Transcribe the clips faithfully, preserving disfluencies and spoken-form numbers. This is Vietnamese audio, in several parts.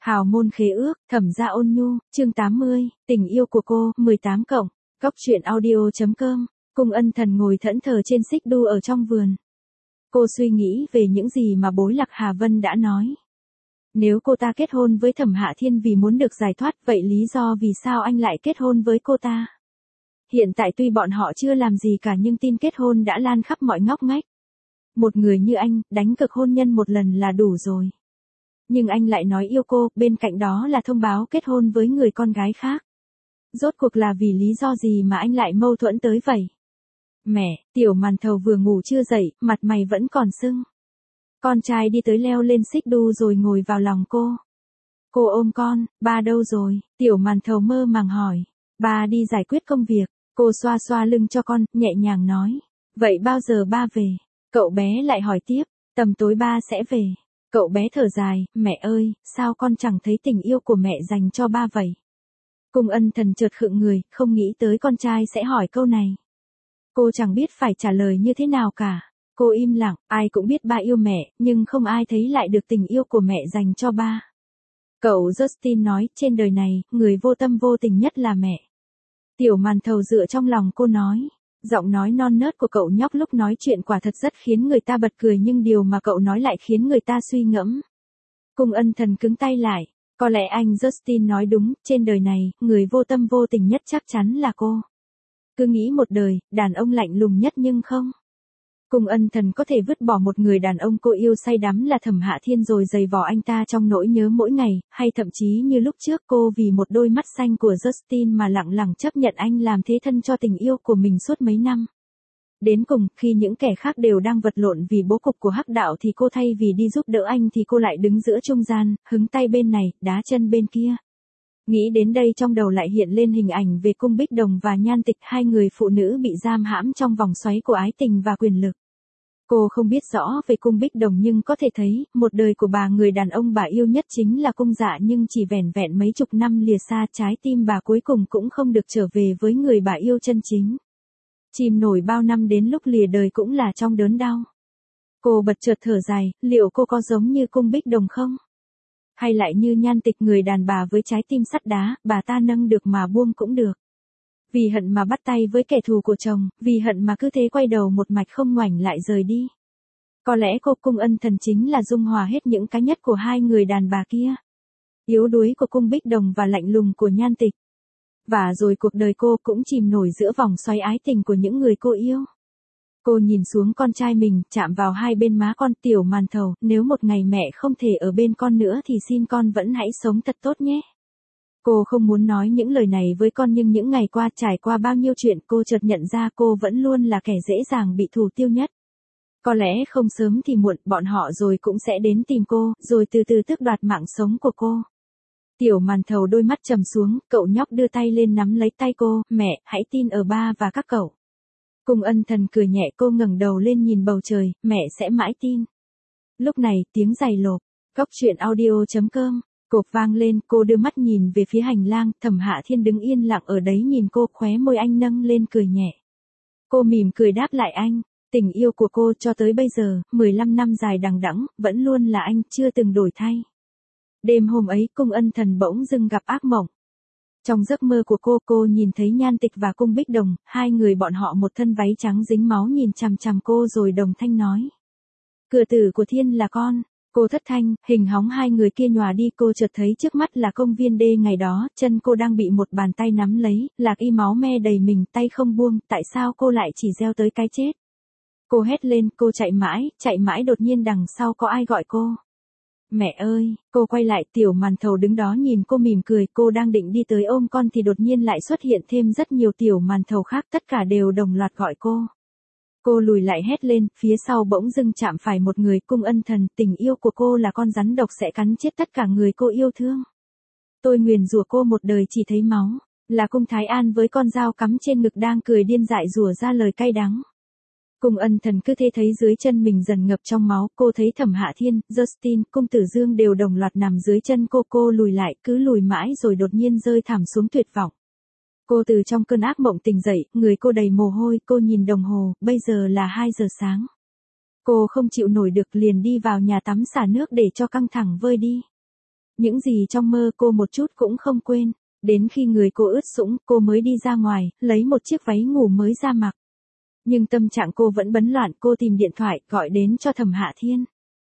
Hào môn khế ước, Thẩm gia ôn nhu, chương tám mươi, tình yêu của cô, mười tám cộng, góc truyện audio.com, Cung Ân Thần ngồi thẫn thờ trên xích đu ở trong vườn. Cô suy nghĩ về những gì mà bối Lạc Hà Vân đã nói. Nếu cô ta kết hôn với Thẩm Hạ Thiên vì muốn được giải thoát, vậy lý do vì sao anh lại kết hôn với cô ta? Hiện tại tuy bọn họ chưa làm gì cả nhưng tin kết hôn đã lan khắp mọi ngóc ngách. Một người như anh, đánh cược hôn nhân một lần là đủ rồi. Nhưng anh lại nói yêu cô, bên cạnh đó là thông báo kết hôn với người con gái khác. Rốt cuộc là vì lý do gì mà anh lại mâu thuẫn tới vậy? Mẹ, Tiểu Màn Thầu vừa ngủ chưa dậy, mặt mày vẫn còn sưng. Con trai đi tới leo lên xích đu rồi ngồi vào lòng cô. Cô ôm con, ba đâu rồi? Tiểu Màn Thầu mơ màng hỏi. Ba đi giải quyết công việc. Cô xoa xoa lưng cho con, nhẹ nhàng nói. Vậy bao giờ ba về? Cậu bé lại hỏi tiếp. Tầm tối ba sẽ về. Cậu bé thở dài, mẹ ơi, sao con chẳng thấy tình yêu của mẹ dành cho ba vậy? Cung Ân Thần chợt khựng người, không nghĩ tới con trai sẽ hỏi câu này. Cô chẳng biết phải trả lời như thế nào cả. Cô im lặng, ai cũng biết ba yêu mẹ, nhưng không ai thấy lại được tình yêu của mẹ dành cho ba. Cậu Justin nói, trên đời này, người vô tâm vô tình nhất là mẹ. Tiểu Màn Thầu dựa trong lòng cô nói. Giọng nói non nớt của cậu nhóc lúc nói chuyện quả thật rất khiến người ta bật cười, nhưng điều mà cậu nói lại khiến người ta suy ngẫm. Cung Ân Thần cứng tay lại. Có lẽ anh Justin nói đúng, trên đời này, người vô tâm vô tình nhất chắc chắn là cô. Cứ nghĩ một đời, đàn ông lạnh lùng nhất nhưng không. Cung Ân Thần có thể vứt bỏ một người đàn ông cô yêu say đắm là Thẩm Hạ Thiên rồi giày vò anh ta trong nỗi nhớ mỗi ngày, hay thậm chí như lúc trước cô vì một đôi mắt xanh của Justin mà lặng lặng chấp nhận anh làm thế thân cho tình yêu của mình suốt mấy năm. Đến cùng, khi những kẻ khác đều đang vật lộn vì bố cục của hắc đạo thì cô thay vì đi giúp đỡ anh thì cô lại đứng giữa trung gian, hứng tay bên này, đá chân bên kia. Nghĩ đến đây trong đầu lại hiện lên hình ảnh về Cung Bích Đồng và Nhan Tịch, hai người phụ nữ bị giam hãm trong vòng xoáy của ái tình và quyền lực. Cô không biết rõ về Cung Bích Đồng nhưng có thể thấy, một đời của bà, người đàn ông bà yêu nhất chính là Cung Dạ, nhưng chỉ vẻn vẹn mấy chục năm lìa xa, trái tim bà cuối cùng cũng không được trở về với người bà yêu chân chính. Chìm nổi bao năm đến lúc lìa đời cũng là trong đớn đau. Cô bật chợt thở dài, liệu cô có giống như Cung Bích Đồng không? Hay lại như Nhan Tịch, người đàn bà với trái tim sắt đá, bà ta nâng được mà buông cũng được. Vì hận mà bắt tay với kẻ thù của chồng, vì hận mà cứ thế quay đầu một mạch không ngoảnh lại rời đi. Có lẽ cô Cung Ân Thần chính là dung hòa hết những cái nhất của hai người đàn bà kia. Yếu đuối của Cung Bích Đồng và lạnh lùng của Nhan Tịch. Và rồi cuộc đời cô cũng chìm nổi giữa vòng xoáy ái tình của những người cô yêu. Cô nhìn xuống con trai mình, chạm vào hai bên má con. Tiểu Màn Thầu, nếu một ngày mẹ không thể ở bên con nữa thì xin con vẫn hãy sống thật tốt nhé. Cô không muốn nói những lời này với con nhưng những ngày qua trải qua bao nhiêu chuyện cô chợt nhận ra cô vẫn luôn là kẻ dễ dàng bị thủ tiêu nhất. Có lẽ không sớm thì muộn, bọn họ rồi cũng sẽ đến tìm cô, rồi từ từ tước đoạt mạng sống của cô. Tiểu Màn Thầu đôi mắt trầm xuống, cậu nhóc đưa tay lên nắm lấy tay cô, mẹ, hãy tin ở ba và các cậu. Cung Ân Thần cười nhẹ, cô ngẩng đầu lên nhìn bầu trời, mẹ sẽ mãi tin. Lúc này, tiếng giày lộp, góc truyện audio.com, cộp vang lên, cô đưa mắt nhìn về phía hành lang, Thẩm Hạ Thiên đứng yên lặng ở đấy nhìn cô, khóe môi anh nâng lên cười nhẹ. Cô mỉm cười đáp lại anh, tình yêu của cô cho tới bây giờ, mười lăm năm dài đằng đẵng, vẫn luôn là anh, chưa từng đổi thay. Đêm hôm ấy, Cung Ân Thần bỗng dưng gặp ác mộng. Trong giấc mơ của cô, cô nhìn thấy Nhan Tịch và Cung Bích Đồng, hai người bọn họ một thân váy trắng dính máu nhìn chằm chằm cô rồi đồng thanh nói. Cửa tử của Thiên là con. Cô thất thanh, hình hóng hai người kia nhòa đi, cô chợt thấy trước mắt là công viên đê ngày đó, chân cô đang bị một bàn tay nắm lấy, Lạc Y máu me đầy mình, tay không buông, tại sao cô lại chỉ gieo tới cái chết? Cô hét lên, cô chạy mãi, chạy mãi đột nhiên đằng sau có ai gọi cô. Mẹ ơi, cô quay lại, Tiểu Màn Thầu đứng đó nhìn cô mỉm cười, cô đang định đi tới ôm con thì đột nhiên lại xuất hiện thêm rất nhiều Tiểu Màn Thầu khác, tất cả đều đồng loạt gọi cô. Cô lùi lại hét lên, phía sau bỗng dưng chạm phải một người. Cung Ân Thần, tình yêu của cô là con rắn độc sẽ cắn chết tất cả người cô yêu thương. Tôi nguyền rủa cô một đời chỉ thấy máu, là Cung Thái An với con dao cắm trên ngực đang cười điên dại rủa ra lời cay đắng. Cung Ân Thần cứ thế thấy dưới chân mình dần ngập trong máu, cô thấy Thẩm Hạ Thiên, Justin, Cung Tử Dương đều đồng loạt nằm dưới chân cô, cô lùi lại, cứ lùi mãi rồi đột nhiên rơi thảm xuống tuyệt vọng. Cô từ trong cơn ác mộng tỉnh dậy, người cô đầy mồ hôi, cô nhìn đồng hồ, bây giờ là hai giờ sáng. Cô không chịu nổi được liền đi vào nhà tắm xả nước để cho căng thẳng vơi đi. Những gì trong mơ cô một chút cũng không quên. Đến khi người cô ướt sũng, cô mới đi ra ngoài, lấy một chiếc váy ngủ mới ra mặc. Nhưng tâm trạng cô vẫn bấn loạn, cô tìm điện thoại, gọi đến cho Thẩm Hạ Thiên.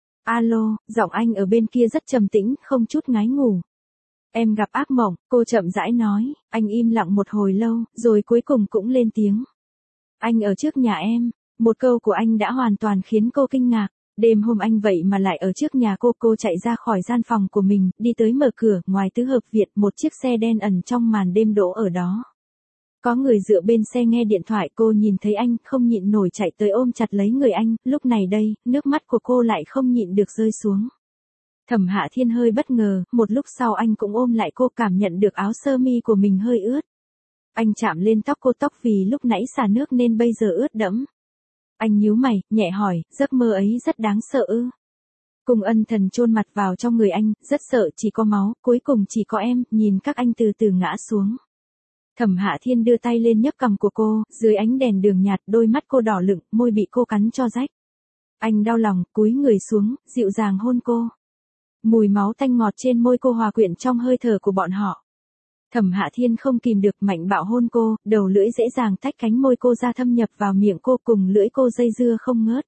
Alo, giọng anh ở bên kia rất trầm tĩnh, không chút ngái ngủ. Em gặp ác mộng, cô chậm rãi nói, anh im lặng một hồi lâu, rồi cuối cùng cũng lên tiếng. Anh ở trước nhà em, một câu của anh đã hoàn toàn khiến cô kinh ngạc. Đêm hôm anh vậy mà lại ở trước nhà cô, cô chạy ra khỏi gian phòng của mình, đi tới mở cửa, ngoài tứ hợp viện, một chiếc xe đen ẩn trong màn đêm đỗ ở đó. Có người dựa bên xe nghe điện thoại, cô nhìn thấy anh, không nhịn nổi chạy tới ôm chặt lấy người anh, lúc này đây, nước mắt của cô lại không nhịn được rơi xuống. Thẩm Hạ Thiên hơi bất ngờ, một lúc sau anh cũng ôm lại cô, cảm nhận được áo sơ mi của mình hơi ướt. Anh chạm lên tóc cô, tóc vì lúc nãy xả nước nên bây giờ ướt đẫm. Anh nhíu mày, nhẹ hỏi, giấc mơ ấy rất đáng sợ ư? Cung Ân Thần chôn mặt vào trong người anh, rất sợ, chỉ có máu, cuối cùng chỉ có em, nhìn các anh từ từ ngã xuống. Thẩm Hạ Thiên đưa tay lên nhấc cằm của cô, dưới ánh đèn đường nhạt, đôi mắt cô đỏ lựng, môi bị cô cắn cho rách. Anh đau lòng, cúi người xuống, dịu dàng hôn cô. Mùi máu tanh ngọt trên môi cô hòa quyện trong hơi thở của bọn họ. Thẩm Hạ Thiên không kìm được, mạnh bạo hôn cô, đầu lưỡi dễ dàng tách cánh môi cô ra, thâm nhập vào miệng cô, cùng lưỡi cô dây dưa không ngớt.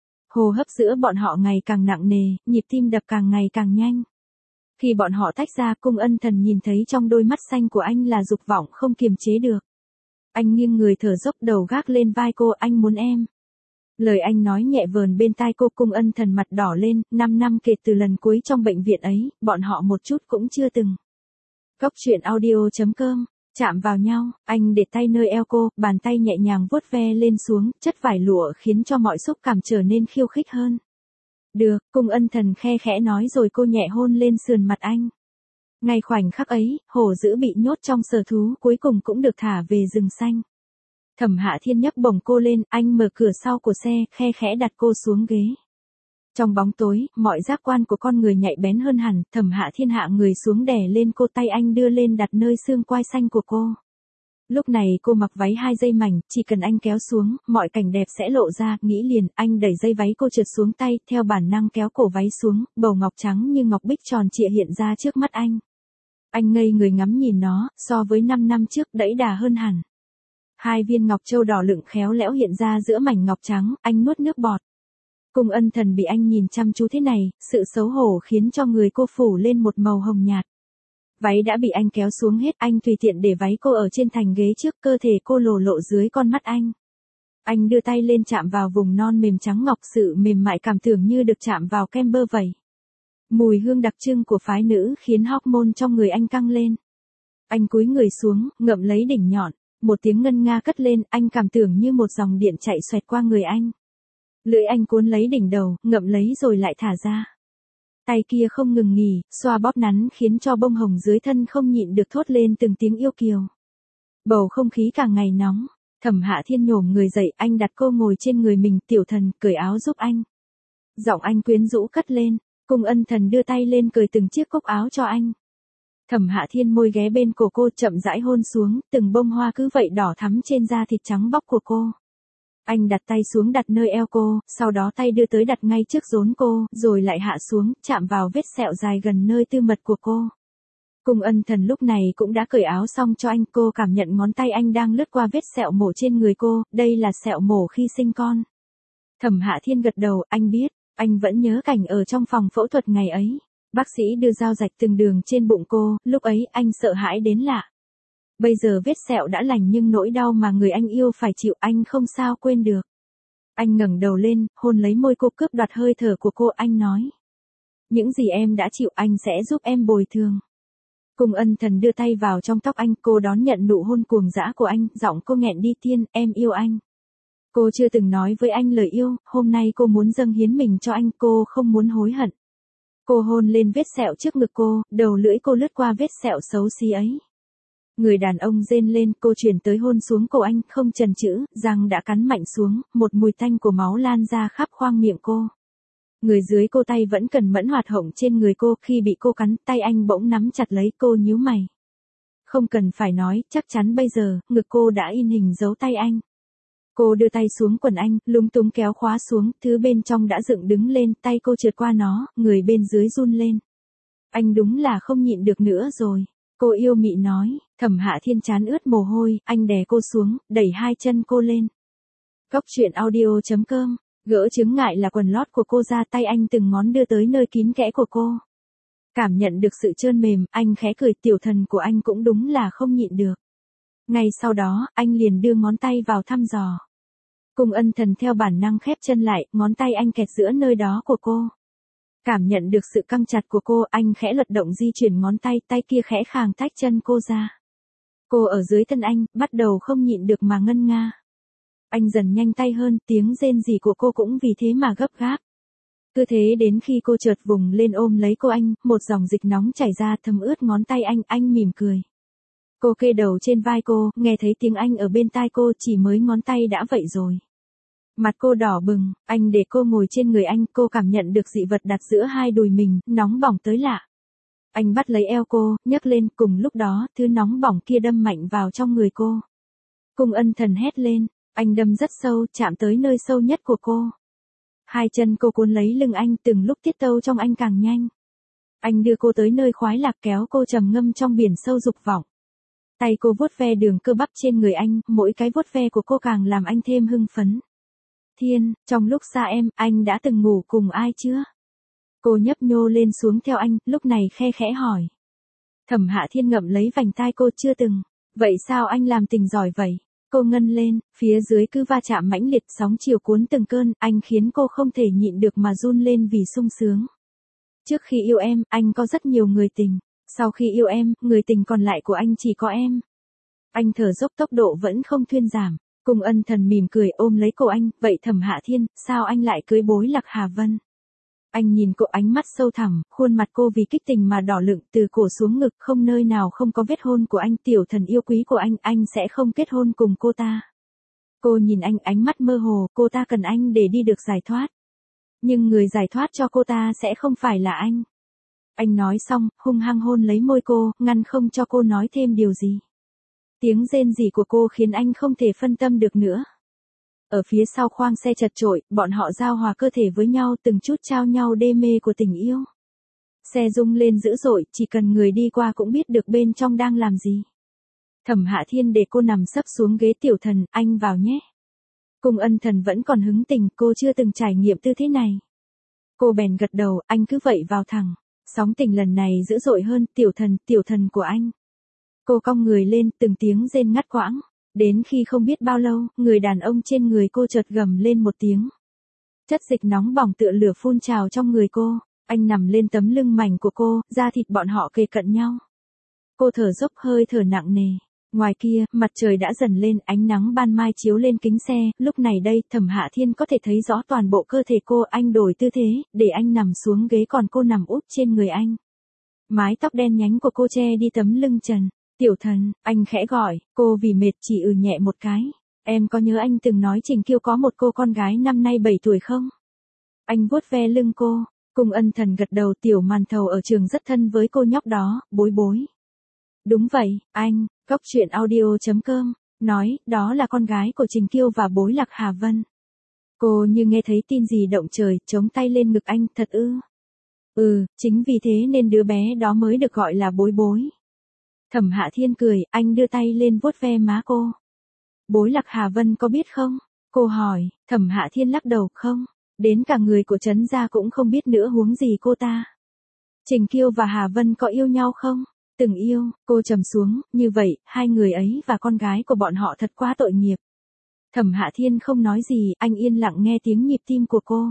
Hô hấp giữa bọn họ ngày càng nặng nề, nhịp tim đập càng ngày càng nhanh. Khi bọn họ tách ra, Cung Ân Thần nhìn thấy trong đôi mắt xanh của anh là dục vọng không kiềm chế được. Anh nghiêng người thở dốc, đầu gác lên vai cô, anh muốn em. Lời anh nói nhẹ vờn bên tai cô. Cung Ân Thần mặt đỏ lên, năm năm kể từ lần cuối trong bệnh viện ấy, bọn họ một chút cũng chưa từng. Góc truyện audio chấm com, chạm vào nhau, anh để tay nơi eo cô, bàn tay nhẹ nhàng vuốt ve lên xuống, chất vải lụa khiến cho mọi xúc cảm trở nên khiêu khích hơn. Được, Cung Ân Thần khe khẽ nói, rồi cô nhẹ hôn lên sườn mặt anh. Ngay khoảnh khắc ấy, hổ dữ bị nhốt trong sở thú cuối cùng cũng được thả về rừng xanh. Thẩm Hạ Thiên nhấc bổng cô lên, anh mở cửa sau của xe, khe khẽ đặt cô xuống ghế. Trong bóng tối, mọi giác quan của con người nhạy bén hơn hẳn, Thẩm Hạ Thiên hạ người xuống đè lên cô, tay anh đưa lên đặt nơi xương quai xanh của cô. Lúc này cô mặc váy hai dây mảnh, chỉ cần anh kéo xuống, mọi cảnh đẹp sẽ lộ ra, nghĩ liền, anh đẩy dây váy cô trượt xuống tay, theo bản năng kéo cổ váy xuống, bầu ngọc trắng như ngọc bích tròn trịa hiện ra trước mắt anh. Anh ngây người ngắm nhìn nó, so với năm năm trước đẫy đà hơn hẳn. Hai viên ngọc châu đỏ lựng khéo léo hiện ra giữa mảnh ngọc trắng, anh nuốt nước bọt. Cung Ân Thần bị anh nhìn chăm chú thế này, sự xấu hổ khiến cho người cô phủ lên một màu hồng nhạt. Váy đã bị anh kéo xuống hết, anh tùy tiện để váy cô ở trên thành ghế trước, cơ thể cô lồ lộ dưới con mắt anh. Anh đưa tay lên chạm vào vùng non mềm trắng ngọc, sự mềm mại cảm tưởng như được chạm vào kem bơ vẩy. Mùi hương đặc trưng của phái nữ khiến hormone trong người anh căng lên. Anh cúi người xuống, ngậm lấy đỉnh nhọn, một tiếng ngân nga cất lên, anh cảm tưởng như một dòng điện chạy xoẹt qua người anh. Lưỡi anh cuốn lấy đỉnh đầu, ngậm lấy rồi lại thả ra. Tay kia không ngừng nghỉ, xoa bóp nắn khiến cho bông hồng dưới thân không nhịn được thốt lên từng tiếng yêu kiều. Bầu không khí càng ngày nóng, Thẩm Hạ Thiên nhổm người dậy, anh đặt cô ngồi trên người mình, tiểu thần, cởi áo giúp anh. Giọng anh quyến rũ cất lên, Cung Ân Thần đưa tay lên cởi từng chiếc cúc áo cho anh. Thẩm Hạ Thiên môi ghé bên cổ cô, chậm rãi hôn xuống, từng bông hoa cứ vậy đỏ thắm trên da thịt trắng bóc của cô. Anh đặt tay xuống đặt nơi eo cô, sau đó tay đưa tới đặt ngay trước rốn cô, rồi lại hạ xuống, chạm vào vết sẹo dài gần nơi tư mật của cô. Cung Ân Thần lúc này cũng đã cởi áo xong cho anh, cô cảm nhận ngón tay anh đang lướt qua vết sẹo mổ trên người cô, đây là sẹo mổ khi sinh con. Thẩm Hạ Thiên gật đầu, anh biết, anh vẫn nhớ cảnh ở trong phòng phẫu thuật ngày ấy. Bác sĩ đưa dao rạch từng đường trên bụng cô, lúc ấy anh sợ hãi đến lạ. Bây giờ vết sẹo đã lành nhưng nỗi đau mà người anh yêu phải chịu anh không sao quên được. Anh ngẩng đầu lên, hôn lấy môi cô, cướp đoạt hơi thở của cô, anh nói. Những gì em đã chịu anh sẽ giúp em bồi thường. Cung Ân Thần đưa tay vào trong tóc anh, cô đón nhận nụ hôn cuồng dã của anh, giọng cô nghẹn đi, Tiên, em yêu anh. Cô chưa từng nói với anh lời yêu, hôm nay cô muốn dâng hiến mình cho anh, cô không muốn hối hận. Cô hôn lên vết sẹo trước ngực cô, đầu lưỡi cô lướt qua vết sẹo xấu xí ấy. Người đàn ông rên lên, cô chuyển tới hôn xuống cổ anh, không chần chừ, răng đã cắn mạnh xuống, một mùi tanh của máu lan ra khắp khoang miệng cô. Người dưới cô tay vẫn cần mẫn hoạt hộng trên người cô, khi bị cô cắn, tay anh bỗng nắm chặt lấy cô, nhíu mày. Không cần phải nói, chắc chắn bây giờ, ngực cô đã in hình dấu tay anh. Cô đưa tay xuống quần anh, lúng túng kéo khóa xuống, thứ bên trong đã dựng đứng lên, tay cô trượt qua nó, người bên dưới run lên. Anh đúng là không nhịn được nữa rồi. Cô yêu mị nói, Thẩm Hạ Thiên trán ướt mồ hôi, anh đè cô xuống, đẩy hai chân cô lên. Cốc truyện audio chấm com, gỡ chướng ngại là quần lót của cô ra, tay anh từng ngón đưa tới nơi kín kẽ của cô. Cảm nhận được sự trơn mềm, anh khẽ cười, tiểu thần của anh cũng đúng là không nhịn được. Ngay sau đó, anh liền đưa ngón tay vào thăm dò. Cung Ân Thần theo bản năng khép chân lại, ngón tay anh kẹt giữa nơi đó của cô. Cảm nhận được sự căng chặt của cô, anh khẽ luật động di chuyển ngón tay, tay kia khẽ khàng tách chân cô ra. Cô ở dưới thân anh, bắt đầu không nhịn được mà ngân nga. Anh dần nhanh tay hơn, tiếng rên rỉ của cô cũng vì thế mà gấp gáp. Cứ thế đến khi cô chợt vùng lên ôm lấy cô anh, một dòng dịch nóng chảy ra thấm ướt ngón tay anh, anh mỉm cười. Cô kê đầu trên vai cô, nghe thấy tiếng anh ở bên tai cô, chỉ mới ngón tay đã vậy rồi. Mặt cô đỏ bừng, anh để cô ngồi trên người anh, cô cảm nhận được dị vật đặt giữa hai đùi mình, nóng bỏng tới lạ. Anh bắt lấy eo cô, nhấc lên, cùng lúc đó, thứ nóng bỏng kia đâm mạnh vào trong người cô. Cung Ân Thần hét lên, anh đâm rất sâu, chạm tới nơi sâu nhất của cô. Hai chân cô cuốn lấy lưng anh, từng lúc tiết tâu trong anh càng nhanh. Anh đưa cô tới nơi khoái lạc, kéo cô trầm ngâm trong biển sâu dục vọng. Tay cô vuốt ve đường cơ bắp trên người anh, mỗi cái vuốt ve của cô càng làm anh thêm hưng phấn. Thiên, trong lúc xa em, anh đã từng ngủ cùng ai chưa? Cô nhấp nhô lên xuống theo anh, lúc này khe khẽ hỏi. Thẩm Hạ Thiên ngậm lấy vành tai cô, chưa từng. Vậy sao anh làm tình giỏi vậy? Cô ngân lên, phía dưới cứ va chạm mãnh liệt, sóng chiều cuốn từng cơn, anh khiến cô không thể nhịn được mà run lên vì sung sướng. Trước khi yêu em, anh có rất nhiều người tình. Sau khi yêu em, người tình còn lại của anh chỉ có em. Anh thở dốc, tốc độ vẫn không thuyên giảm. Cung Ân Thần mỉm cười ôm lấy cô anh, vậy Thẩm Hạ Thiên, sao anh lại cưới Bối Lạc Hà Vân? Anh nhìn cô, ánh mắt sâu thẳm, khuôn mặt cô vì kích tình mà đỏ lựng, từ cổ xuống ngực, không nơi nào không có vết hôn của anh, tiểu thần yêu quý của anh, anh sẽ không kết hôn cùng cô ta. Cô nhìn anh, ánh mắt mơ hồ, cô ta cần anh để đi được giải thoát. Nhưng người giải thoát cho cô ta sẽ không phải là anh. Anh nói xong, hung hăng hôn lấy môi cô, ngăn không cho cô nói thêm điều gì. Tiếng rên rỉ của cô khiến anh không thể phân tâm được nữa. Ở phía sau khoang xe chật chội, bọn họ giao hòa cơ thể với nhau, từng chút trao nhau đê mê của tình yêu. Xe rung lên dữ dội, chỉ cần người đi qua cũng biết được bên trong đang làm gì. Thẩm Hạ Thiên để cô nằm sấp xuống ghế, tiểu thần, anh vào nhé. Cung Ân Thần vẫn còn hứng tình, cô chưa từng trải nghiệm tư thế này. Cô bèn gật đầu, anh cứ vậy vào thẳng. Sóng tình lần này dữ dội hơn, tiểu thần, tiểu thần của anh. Cô cong người lên, từng tiếng rên ngắt quãng. Đến khi không biết bao lâu, người đàn ông trên người cô chợt gầm lên một tiếng. Chất dịch nóng bỏng tựa lửa phun trào trong người cô. Anh nằm lên tấm lưng mảnh của cô, da thịt bọn họ kề cận nhau. Cô thở dốc, hơi thở nặng nề. Ngoài kia, mặt trời đã dần lên, ánh nắng ban mai chiếu lên kính xe, lúc này đây, Thẩm Hạ Thiên có thể thấy rõ toàn bộ cơ thể cô, anh đổi tư thế, để anh nằm xuống ghế còn cô nằm úp trên người anh. Mái tóc đen nhánh của cô che đi tấm lưng trần. Tiểu thần, anh khẽ gọi, cô vì mệt chỉ ừ nhẹ một cái. Em có nhớ anh từng nói Trình Kiêu có một cô con gái năm nay bảy tuổi không? Anh vuốt ve lưng cô, Cung Ân Thần gật đầu, tiểu màn thầu ở trường rất thân với cô nhóc đó, Bối Bối. Đúng vậy, anh, cốc truyện audio chấm com, nói, đó là con gái của Trình Kiêu và Bối Lạc Hà Vân. Cô như nghe thấy tin gì động trời, chống tay lên ngực anh, thật ư? Ừ, chính vì thế nên đứa bé đó mới được gọi là Bối Bối. Thẩm Hạ Thiên cười, anh đưa tay lên vuốt ve má cô. Bối Lạc Hà Vân có biết không? Cô hỏi, Thẩm Hạ Thiên lắc đầu, không. Đến cả người của Trấn gia cũng không biết nữa, huống gì cô ta. Trình Kiêu và Hà Vân có yêu nhau không? Từng yêu, cô trầm xuống, như vậy, hai người ấy và con gái của bọn họ thật quá tội nghiệp. Thẩm Hạ Thiên không nói gì, anh yên lặng nghe tiếng nhịp tim của cô.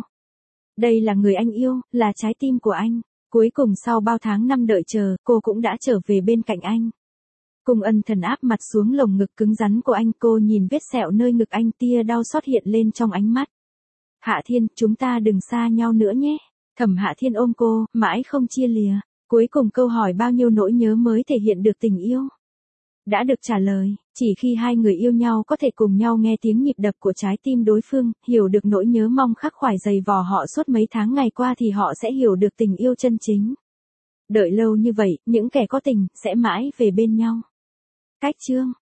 Đây là người anh yêu, là trái tim của anh. Cuối cùng sau bao tháng năm đợi chờ, cô cũng đã trở về bên cạnh anh. Cung Ân Thần áp mặt xuống lồng ngực cứng rắn của anh, cô nhìn vết sẹo nơi ngực anh, tia đau xót hiện lên trong ánh mắt. Hạ Thiên, chúng ta đừng xa nhau nữa nhé. Thẩm Hạ Thiên ôm cô, mãi không chia lìa. Cuối cùng câu hỏi bao nhiêu nỗi nhớ mới thể hiện được tình yêu. Đã được trả lời, chỉ khi hai người yêu nhau có thể cùng nhau nghe tiếng nhịp đập của trái tim đối phương, hiểu được nỗi nhớ mong khắc khoải dày vò họ suốt mấy tháng ngày qua thì họ sẽ hiểu được tình yêu chân chính. Đợi lâu như vậy, những kẻ có tình, sẽ mãi về bên nhau. Cách chương